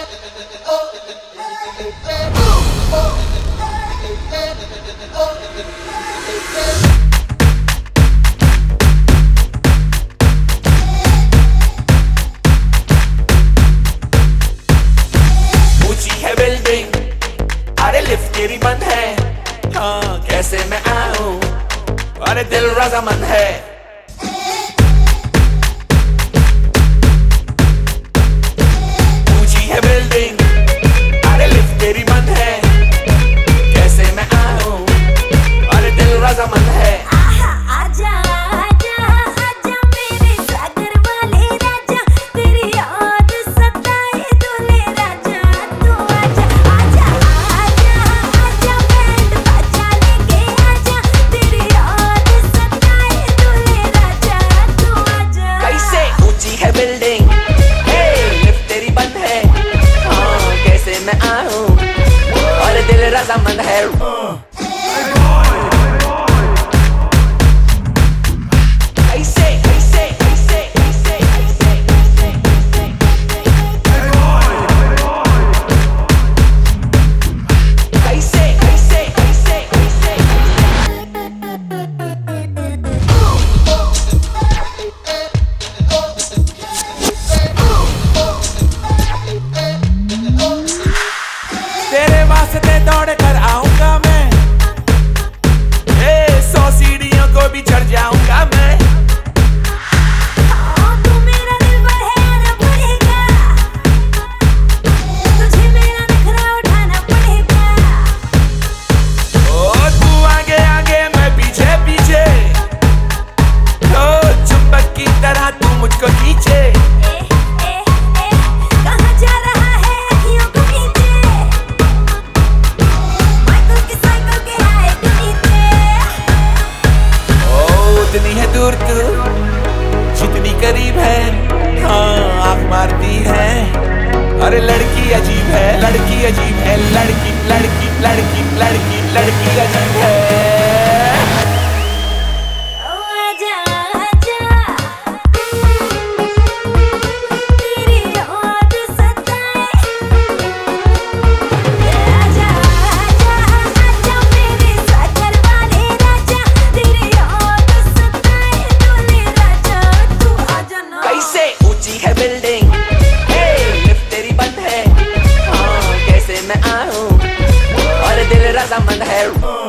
Lift तेरी बंद है, हाँ कैसे मैं आऊं, अरे दिल रज़ामंद है। ऊंची है बिल्डिंग, अरे लिफ्ट तेरी बंद है, कैसे मैं आऊं, अरे दिल रज़ामंद है। रज़ामंद है। तेरे वास्ते दौड़ कर आऊंगा मैं, 100 सीढ़ियों को भी चढ़ जाऊंगा मैं। तू मेरा दिलबर है आना पड़ेगा, तुझे मेरा नखरा उठाना पड़ेगा। ओ तू आगे आगे मैं पीछे पीछे, तो चुंबक की तरह तू मुझको खींचे। जितनी है दूर तू, जितनी करीब है, हाँ आँख मारती है। अरे लड़की अजीब है, लड़की अजीब है, लड़की लड़की लड़की लड़की लड़की अजीब है। ऊंची है बिल्डिंग, लिफ्ट तेरी बंद है, हाँ कैसे मैं आऊं, और दिल रज़ामंद है।